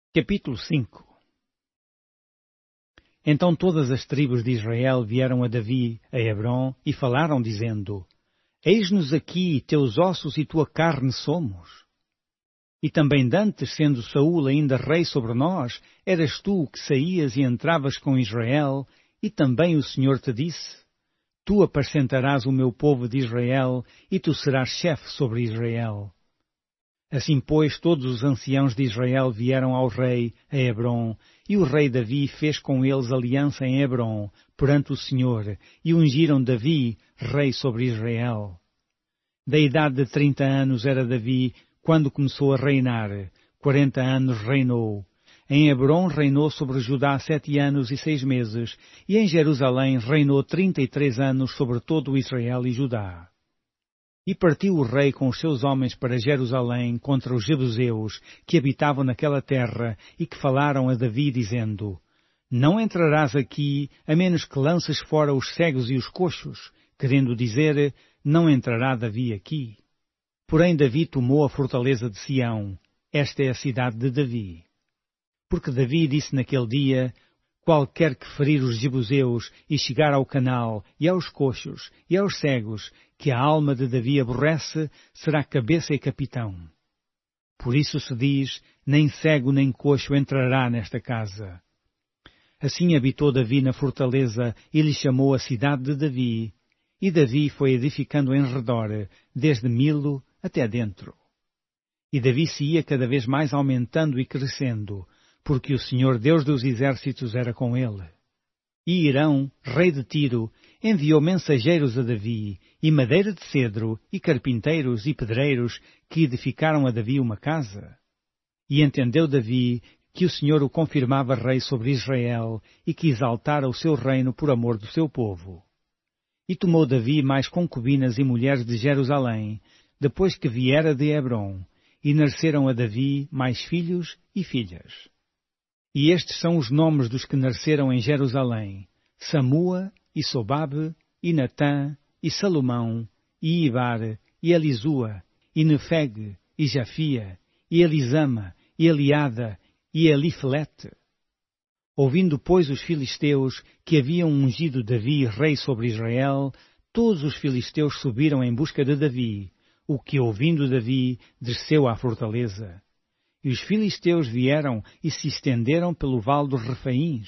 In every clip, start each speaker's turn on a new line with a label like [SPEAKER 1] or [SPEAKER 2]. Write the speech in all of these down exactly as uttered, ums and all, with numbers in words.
[SPEAKER 1] Capítulo cinco. Então todas as tribos de Israel vieram a Davi, a Hebrom, e falaram, dizendo: Eis-nos aqui, teus ossos e tua carne somos. E também dantes, sendo Saúl ainda rei sobre nós, eras tu que saías e entravas com Israel, e também o Senhor te disse: Tu apacentarás o meu povo de Israel, e tu serás chefe sobre Israel. Assim, pois, todos os anciãos de Israel vieram ao rei, a Hebrom, e o rei Davi fez com eles aliança em Hebrom, perante o Senhor, e ungiram Davi, rei sobre Israel. Da idade de trinta anos era Davi, quando começou a reinar, quarenta anos reinou. Em Hebrom reinou sobre Judá sete anos e seis meses, e em Jerusalém reinou trinta e três anos sobre todo o Israel e Judá. E partiu o rei com os seus homens para Jerusalém contra os jebuseus que habitavam naquela terra e que falaram a Davi, dizendo: Não entrarás aqui, a menos que lances fora os cegos e os coxos, querendo dizer: Não entrará Davi aqui. Porém Davi tomou a fortaleza de Sião, esta é a cidade de Davi. Porque Davi disse naquele dia: Qualquer que ferir os jebuseus e chegar ao canal, e aos coxos, e aos cegos, que a alma de Davi aborrece, será cabeça e capitão. Por isso se diz: nem cego nem coxo entrará nesta casa. Assim habitou Davi na fortaleza, e lhe chamou a cidade de Davi. E Davi foi edificando em redor, desde Milo até dentro. E Davi se ia cada vez mais aumentando e crescendo, porque o Senhor Deus dos exércitos era com ele. E Hirão, rei de Tiro, enviou mensageiros a Davi, e madeira de cedro, e carpinteiros e pedreiros, que edificaram a Davi uma casa. E entendeu Davi que o Senhor o confirmava rei sobre Israel, e que exaltara o seu reino por amor do seu povo. E tomou Davi mais concubinas e mulheres de Jerusalém, depois que viera de Hebrom, e nasceram a Davi mais filhos e filhas. E estes são os nomes dos que nasceram em Jerusalém: Samua, e Sobabe, e Natã, e Salomão, e Ibar, e Elisua, e Nefeg, e Jafia, e Elisama, e Eliada, e Elifelete. Ouvindo, pois, os filisteus que haviam ungido Davi rei sobre Israel, todos os filisteus subiram em busca de Davi, o que, ouvindo Davi, desceu à fortaleza. E os filisteus vieram e se estenderam pelo vale dos Refaíns.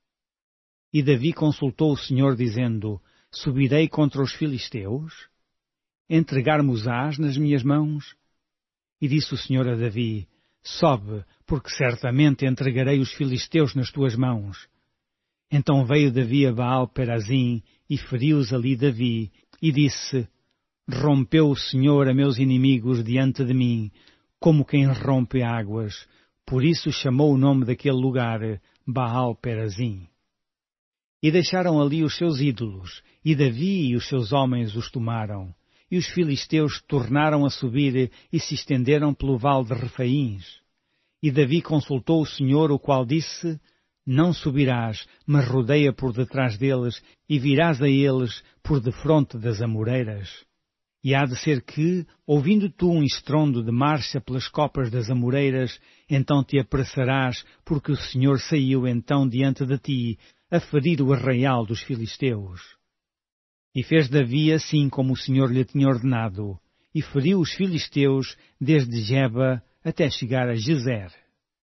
[SPEAKER 1] E Davi consultou o Senhor, dizendo: Subirei contra os filisteus? Entregar-mos-ás nas minhas mãos? E disse o Senhor a Davi: Sobe, porque certamente entregarei os filisteus nas tuas mãos. Então veio Davi a Baal-Perazim, e feriu-os ali Davi, e disse: Rompeu o Senhor a meus inimigos diante de mim, como quem rompe águas. Por isso chamou o nome daquele lugar Baal-Perazim. E deixaram ali os seus ídolos, e Davi e os seus homens os tomaram. E os filisteus tornaram a subir e se estenderam pelo vale de Refaíns. E Davi consultou o Senhor, o qual disse: Não subirás, mas rodeia por detrás deles, e virás a eles por defronte das amoreiras. E há de ser que, ouvindo tu um estrondo de marcha pelas copas das amoreiras, então te apressarás, porque o Senhor saiu então diante de ti, a ferir o arraial dos filisteus. E fez Davi assim como o Senhor lhe tinha ordenado, e feriu os filisteus desde Geba até chegar a Gezer.